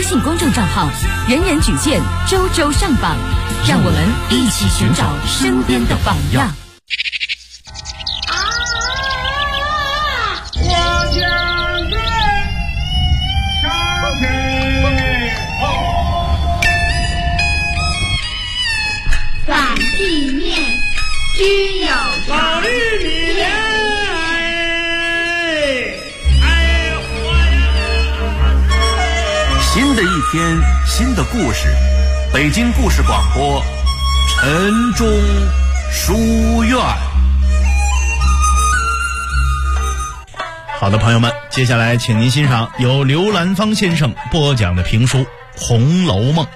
信公众账号人人举荐，周周上榜，让我们一起寻找身边的榜样。 我将军上天反地面居有法律里面新的一天，新的故事，北京故事广播，晨钟书院。 好的，朋友们，接下来请您欣赏由刘兰芳先生播讲的评书《红楼梦》。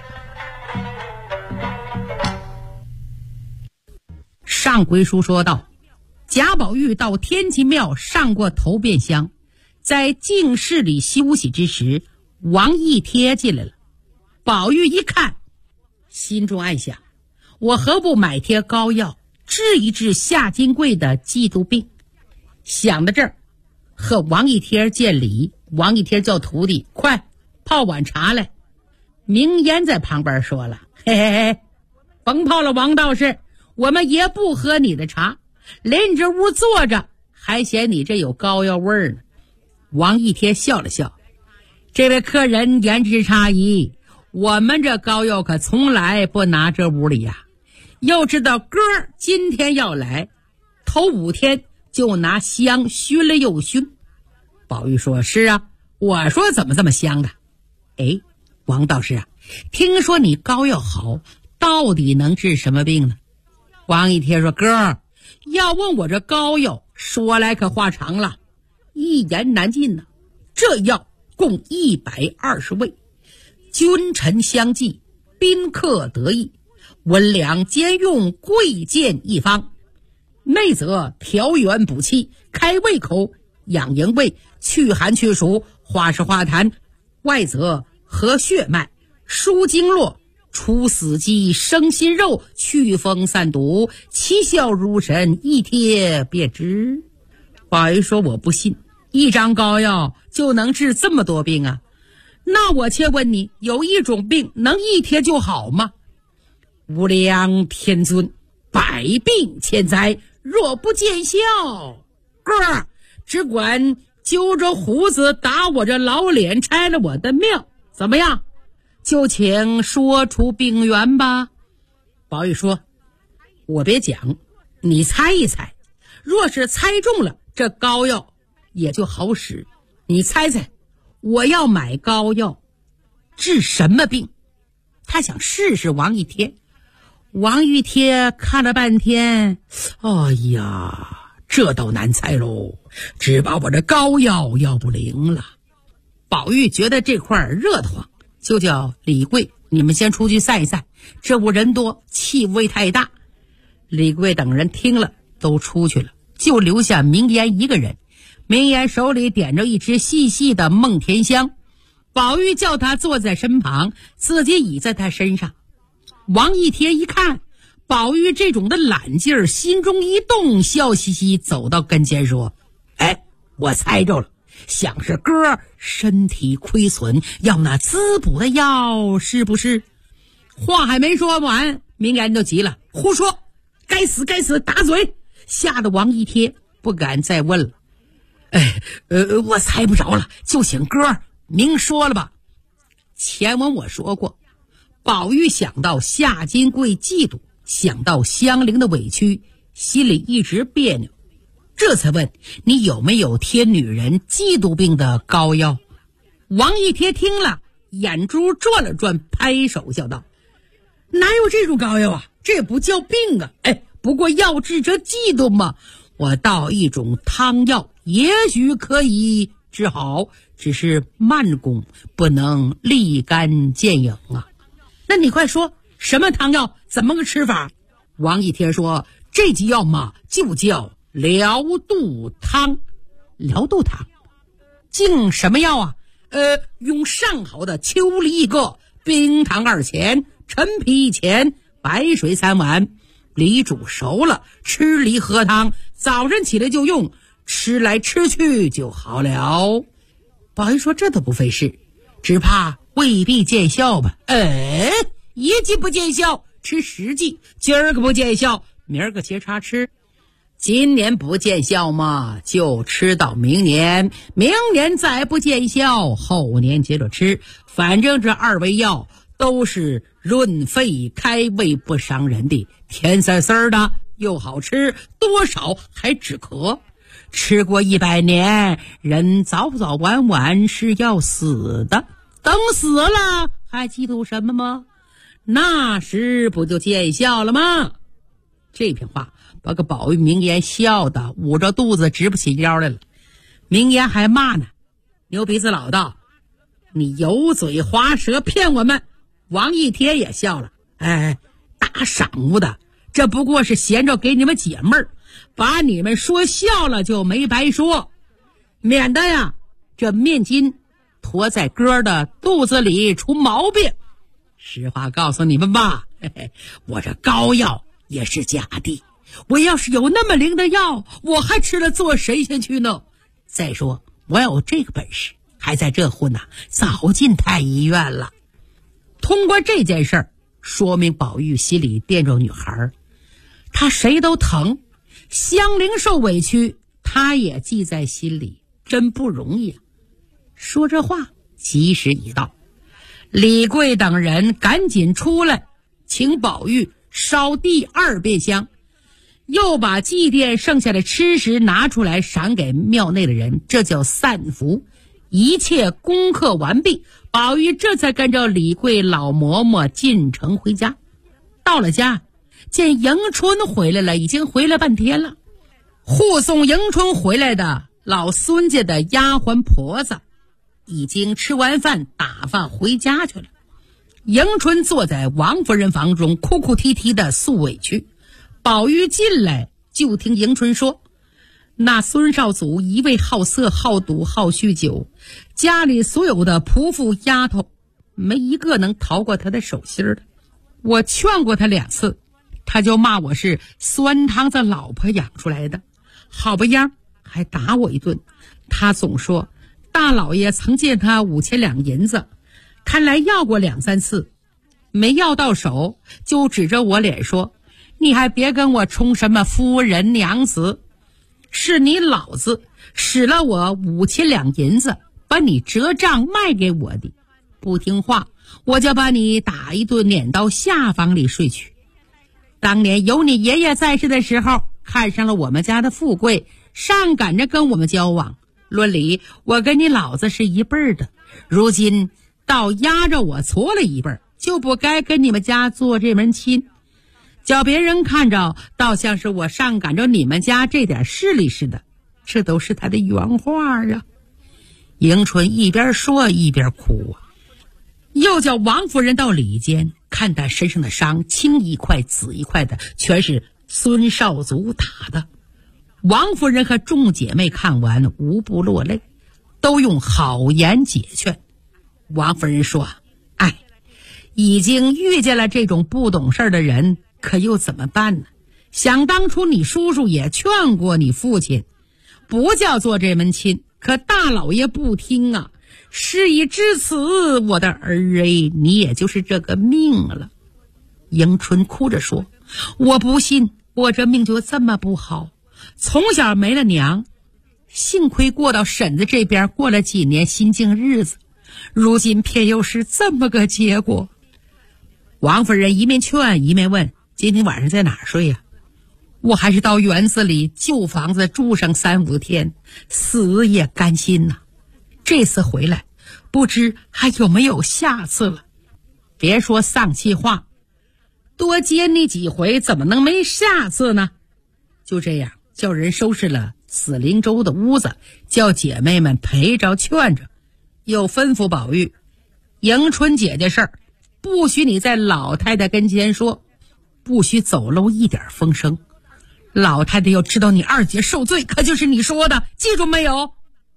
上回书说到，贾宝玉到天齐庙上过头遍香，在净室里休息之时，王一贴进来了。宝玉一看，心中暗想，我何不买贴膏药治一治夏金贵的嫉妒病。想到这儿，和王一贴见礼。王一贴叫徒弟，快泡碗茶来。明烟在旁边说了，嘿嘿嘿，甭泡了，王道士，我们也不喝你的茶，连你这屋坐着还嫌你这有膏药味儿呢。王一贴笑了笑，这位客人言之差矣，我们这膏药可从来不拿这屋里呀。要知道哥今天要来，头5天就拿香熏了又熏。宝玉说，是啊，我说怎么这么香的。哎，王道士啊，听说你膏药好，到底能治什么病呢？王一贴说，哥，要问我这膏药，说来可话长了，一言难尽呢。这药共120味，君臣相济，宾客得益，温凉兼用，贵贱一方。内则调元补气，开胃口，养营卫，去寒去暑，化湿化痰；外则和血脉，舒经络，除死肌，生新肉，祛风散毒，奇效如神，一贴便知。宝玉说，我不信，一张膏药就能治这么多病啊？那我且问你，有一种病能一贴就好吗？无量天尊，百病千灾，若不见效，哥儿只管揪着胡子打我这老脸，拆了我的庙，怎么样？就请说出病源吧。宝玉说，我别讲，你猜一猜，若是猜中了，这膏药也就好使。你猜猜，我要买膏药治什么病？他想试试王一贴。王一贴看了半天，哎呀，这倒难猜喽，只把我这膏药要不灵了。宝玉觉得这块热得慌，就叫李贵，你们先出去散一散，这屋人多，气味太大。李贵等人听了都出去了，就留下明烟一个人。明烟手里点着一支细细的梦甜香，宝玉叫他坐在身旁，自己倚在他身上。王一贴一看宝玉这种的懒劲儿，心中一动，笑嘻嘻走到跟前说，哎，我猜着了，想是哥身体亏损，要那滋补的药，是不是？话还没说完，明烟就急了，胡说，该死该死，打嘴，吓得王一贴不敢再问了。我猜不着了，就请哥明说了吧。前文我说过，宝玉想到夏金贵嫉妒，想到香菱的委屈，心里一直别扭，这才问你有没有贴女人嫉妒病的膏药。王一贴听了，眼珠转了转，拍手笑道，哪有这种膏药啊，这也不叫病啊，不过要治这嫉妒嘛，我倒一种汤药，也许可以治好，只是慢功，不能立竿见影啊。那你快说，什么汤药，怎么个吃法？王一贴说，这剂药嘛，就叫疗肚汤。疗肚汤敬什么药啊？用上好的秋梨1个，冰糖2钱，陈皮1钱，白水3碗，梨煮熟了，吃梨喝汤，早晨起来就用，吃来吃去就好了。宝玉说，这都不费事，只怕未必见效吧？一剂不见效，吃10剂，今儿个不见效，明儿个接茬吃。今年不见效嘛，就吃到明年，明年再不见效，后年接着吃。反正这2味药都是润肺开胃不伤人的，甜丝丝的又好吃，多少还止咳。吃过100年，人早早晚晚是要死的，等死了还嫉妒什么吗？那时不就见效了吗？这篇话把个宝玉明言笑的捂着肚子直不起腰来了。明言还骂呢，牛鼻子老道，你油嘴滑舌骗我们。王一天也笑了，打赏物的，这不过是闲着给你们解闷儿，把你们说笑了就没白说，免得呀这面筋驮在哥的肚子里出毛病。实话告诉你们吧，我这膏药也是假的，我要是有那么灵的药，我还吃了做神仙去呢。再说我有这个本事，还在这混呢，早进太医院了。通过这件事儿，说明宝玉心里惦着女孩，他谁都疼，香菱受委屈他也记在心里，真不容易啊。说这话吉时已到，李贵等人赶紧出来请宝玉烧第2遍香，又把祭奠剩下的吃食拿出来赏给庙内的人，这叫散福。一切功课完毕，宝玉这才跟着李贵老嬷嬷进城回家。到了家，见迎春回来了，已经回来半天了。护送迎春回来的老孙家的丫鬟婆子已经吃完饭打发回家去了。迎春坐在王夫人房中哭哭啼啼的诉委屈。宝玉进来就听迎春说，那孙少祖一味好色好赌好酗酒，家里所有的仆妇丫头没一个能逃过他的手心的。我劝过他2次，他就骂我是酸汤子老婆养出来的，好不样还打我一顿。他总说大老爷曾借他5000两银子，看来要过2、3次，没要到手，就指着我脸说，你还别跟我充什么夫人娘子，是你老子使了我5000两银子，把你折账卖给我的，不听话我就把你打一顿，撵到下房里睡去。当年有你爷爷在世的时候，看上了我们家的富贵，上赶着跟我们交往，论理我跟你老子是一辈儿的，如今倒压着我矬了一辈儿，就不该跟你们家做这门亲，叫别人看着倒像是我上赶着你们家这点势力似的。这都是他的原话啊。迎春一边说一边哭啊。又叫王夫人到里间看他身上的伤，青一块紫一块的，全是孙少祖打的。王夫人和众姐妹看完无不落泪，都用好言解劝。王夫人说，已经遇见了这种不懂事的人，可又怎么办呢？想当初你叔叔也劝过你父亲，不叫做这门亲，可大老爷不听啊。事已至此，我的儿你也就是这个命了。迎春哭着说，我不信我这命就这么不好，从小没了娘，幸亏过到婶子这边过了几年心境日子，如今偏又是这么个结果。王夫人一面劝一面问，今天晚上在哪儿睡呀？我还是到园子里旧房子住上3、5天，死也甘心呐。这次回来不知还有没有下次了。别说丧气话，多接你几回怎么能没下次呢？就这样叫人收拾了紫灵洲的屋子，叫姐妹们陪着劝着，又吩咐宝玉，迎春姐姐事儿不许你在老太太跟前说，不许走漏一点风声。老太太要知道你二姐受罪，可就是你说的，记住没有？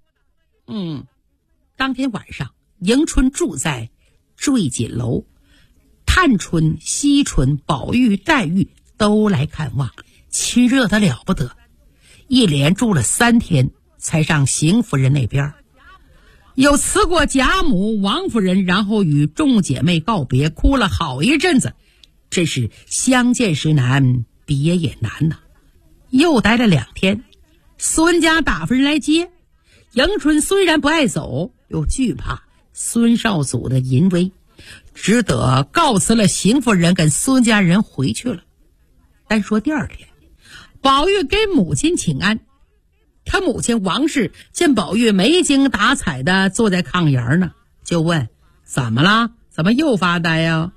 当天晚上迎春住在坠锦楼，探春、惜春、宝玉、黛玉都来看望，亲热得了不得。一连住了3天才上邢夫人那边。 有辞过贾母、王夫人，然后与众姐妹告别，哭了好一阵子，真是相见时难，别也难呐。又待了2天，孙家打发人来接。迎春虽然不爱走，又惧怕孙少祖的淫威，只得告辞了邢夫人跟孙家人回去了。单说第2天，宝玉给母亲请安。他母亲王氏见宝玉没精打采的坐在炕沿呢，就问：怎么了？怎么又发呆呀？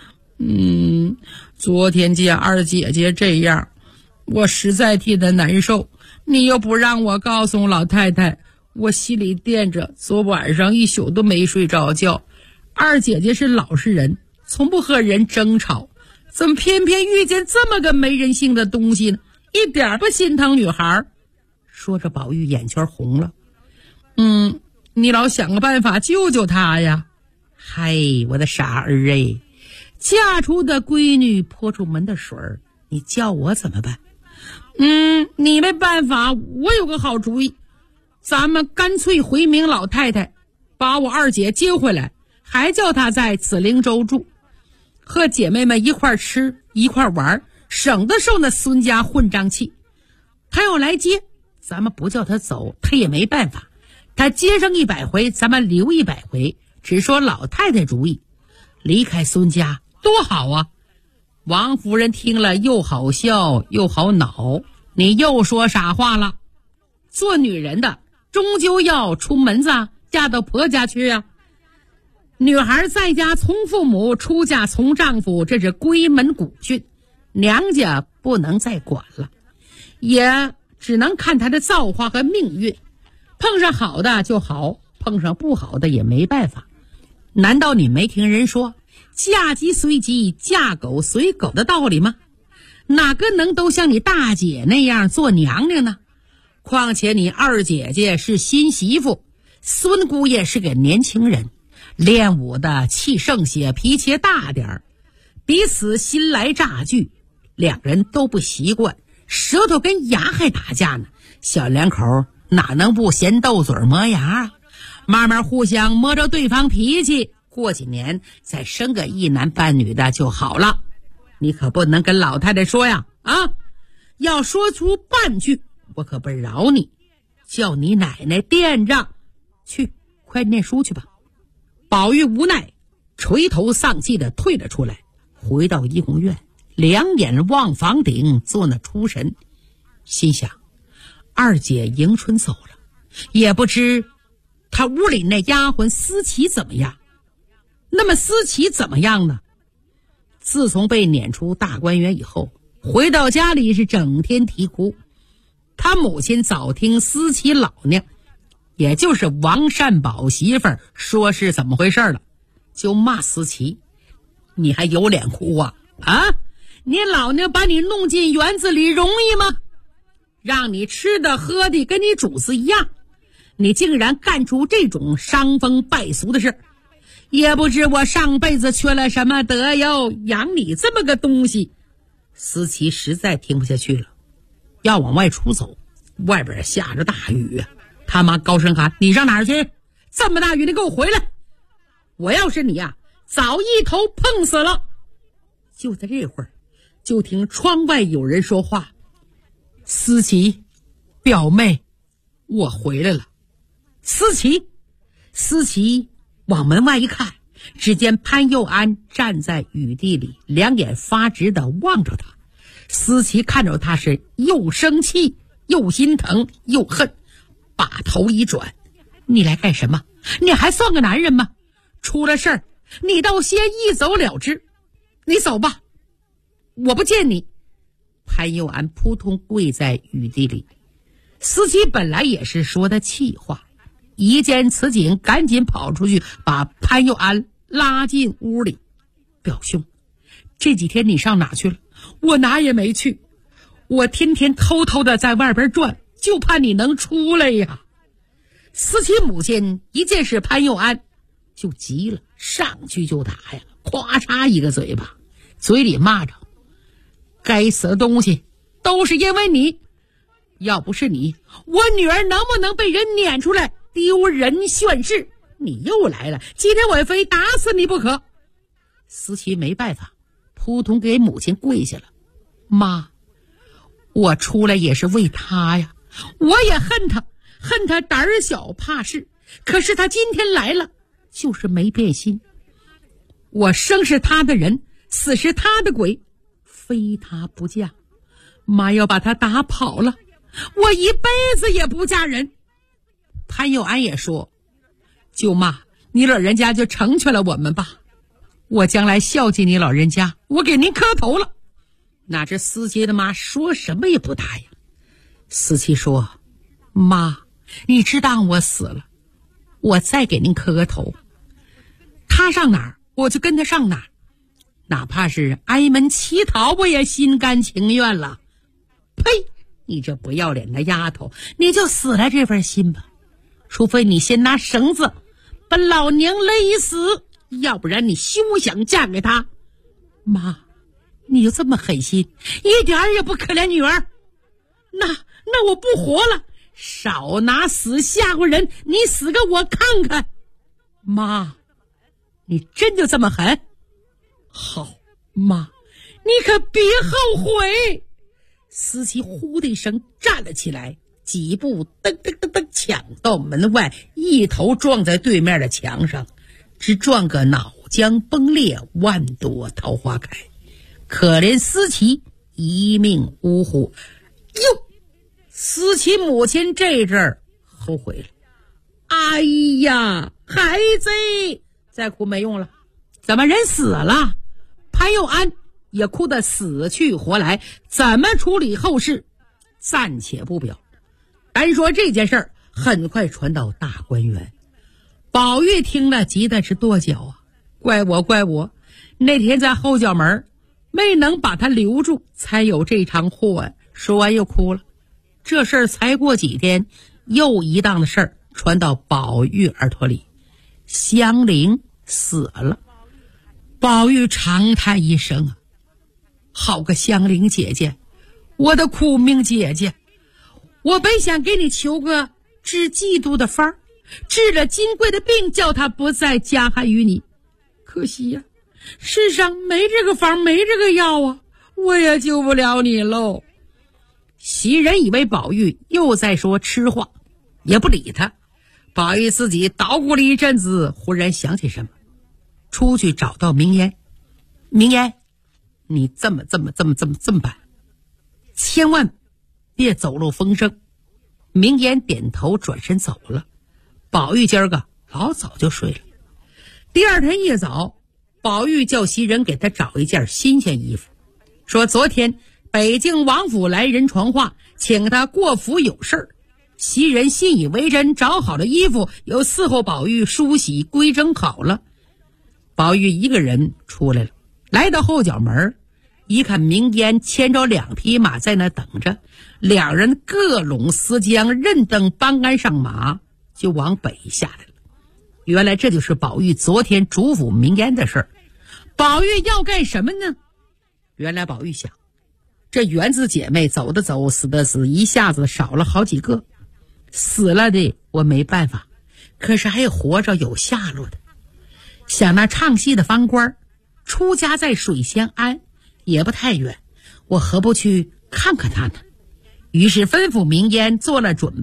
昨天见二姐姐这样，我实在替她难受。你又不让我告诉老太太，我心里惦着，昨晚上一宿都没睡着觉。二姐姐是老实人，从不和人争吵，怎么偏偏遇见这么个没人性的东西呢？一点不心疼女孩。说着宝玉眼圈红了。你老想个办法救救她呀。嗨，我的傻儿哎，嫁出的闺女泼出门的水儿，你叫我怎么办？你没办法，我有个好主意，咱们干脆回明老太太，把我二姐接回来，还叫她在紫灵洲住，和姐妹们一块吃一块玩，省得受那孙家混账气。她要来接，咱们不叫她走，她也没办法。她接上100回，咱们留100回，只说老太太主意，离开孙家多好啊。王夫人听了又好笑又好恼，你又说傻话了。做女人的终究要出门子，嫁到婆家去啊。女孩在家从父母，出嫁从丈夫，这是闺门古训，娘家不能再管了，也只能看她的造化和命运，碰上好的就好，碰上不好的也没办法。难道你没听人说嫁鸡随鸡，嫁狗随狗的道理吗？哪个能都像你大姐那样做娘娘呢？况且你二姐姐是新媳妇，孙姑爷是个年轻人，练武的气盛些，脾气大点儿，彼此新来乍聚，两人都不习惯，舌头跟牙还打架呢，小两口哪能不嫌斗嘴磨牙啊？慢慢互相摸着对方脾气，过几年再生个一男半女的就好了。你可不能跟老太太说呀，要说出半句我可不饶你，叫你奶奶垫着去，快念书去吧。宝玉无奈，垂头丧气的退了出来，回到怡红院，两眼望房顶，做那出神，心想二姐迎春走了，也不知她屋里那丫鬟思琪怎么样。那么思琪怎么样呢？自从被撵出大观园以后，回到家里是整天啼哭。他母亲早听思琪老娘，也就是王善宝媳妇儿说是怎么回事了，就骂思琪：你还有脸哭啊？你老娘把你弄进园子里容易吗？让你吃的喝的跟你主子一样，你竟然干出这种伤风败俗的事，也不知我上辈子缺了什么德哟，养你这么个东西。思琪实在听不下去了，要往外出走，外边下着大雨啊！他妈高声喊：你上哪儿去？这么大雨你给我回来！我要是你啊，早一头碰死了。就在这会儿，就听窗外有人说话：思琪，表妹，我回来了。思琪往门外一看，只见潘佑安站在雨地里，两眼发直的望着他。思琪看着他是又生气又心疼又恨，把头一转：你来干什么？你还算个男人吗？出了事儿你倒先一走了之，你走吧，我不见你。潘佑安扑通跪在雨地里。思琪本来也是说的气话，一见此景赶紧跑出去把潘佑安拉进屋里：表兄，这几天你上哪去了？我哪也没去，我天天偷偷的在外边转，就怕你能出来呀。思琪母亲一见是潘佑安就急了，上去就打呀，咵嚓一个嘴巴，嘴里骂着：该死的东西，都是因为你，要不是你，我女儿能不能被人撵出来丢人炫世！你又来了，今天我非打死你不可！思琪没办法，扑通给母亲跪下了。妈，我出来也是为他呀，我也恨他，恨他胆小怕事，可是他今天来了，就是没变心。我生是他的人，死是他的鬼，非他不嫁。妈要把他打跑了，我一辈子也不嫁人。潘佑安也说，舅妈，你老人家就成全了我们吧，我将来孝敬你老人家，我给您磕头了。哪知思琪的妈说什么也不答应。思琪说，妈，你知道我死了，我再给您磕个头，他上哪儿我就跟他上哪儿，哪怕是挨门乞讨我也心甘情愿了。呸，你这不要脸的丫头，你就死了这份心吧，除非你先拿绳子把老娘勒死，要不然你休想嫁给他。妈，你就这么狠心，一点儿也不可怜女儿。那我不活了，少拿死吓唬人，你死个我看看。妈，你真就这么狠？好，妈，你可别后悔。思琪呼的一声站了起来，几步噔噔噔噔抢到门外，一头撞在对面的墙上，只撞个脑浆崩裂，万朵桃花开。可怜思琪一命呜呼。哟，思琪母亲这阵儿后悔了。哎呀，孩子，再哭没用了，怎么人死了？潘佑安也哭得死去活来，怎么处理后事暂且不表。单说这件事儿很快传到大观园，宝玉听了急得是跺脚啊，怪我那天在后角门没能把他留住，才有这场祸啊。说完又哭了。这事儿才过几天，又一档的事儿传到宝玉耳朵里，香菱死了。宝玉长叹一声啊，好个香菱姐姐，我的苦命姐姐，我本想给你求个治嫉妒的法儿，治了金贵的病，叫他不再加害于你。可惜呀，世上没这个法，没这个药啊，我也救不了你喽。袭人以为宝玉又在说痴话，也不理他。宝玉自己捣鼓了一阵子，忽然想起什么，出去找到明烟。明烟，你这么办，千万别走漏风声。明烟点头转身走了。宝玉今儿个老早就睡了。第二天一早，宝玉叫袭人给他找一件新鲜衣服，说昨天北京王府来人传话，请他过府有事儿。袭人信以为真，找好了衣服，又伺候宝玉梳洗归整好了。宝玉一个人出来了，来到后角门，一看明烟牵着2匹马在那等着，两人各拢丝缰，任登帮杆上马，就往北下来了。原来这就是宝玉昨天嘱咐明烟的事儿。宝玉要干什么呢？原来宝玉想，这园子姐妹走的走，死的死，一下子少了好几个。死了的我没办法，可是还有活着有下落的。想那唱戏的方官出家在水仙庵，也不太远，我何不去看看他呢？于是吩咐明烟做了准